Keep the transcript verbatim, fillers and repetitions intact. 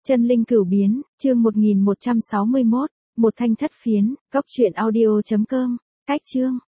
Chân linh cửu biến, chương một nghìn một trăm sáu mươi mốt, một thanh thất phiến, cốc truyện audio chấm com, cách chương.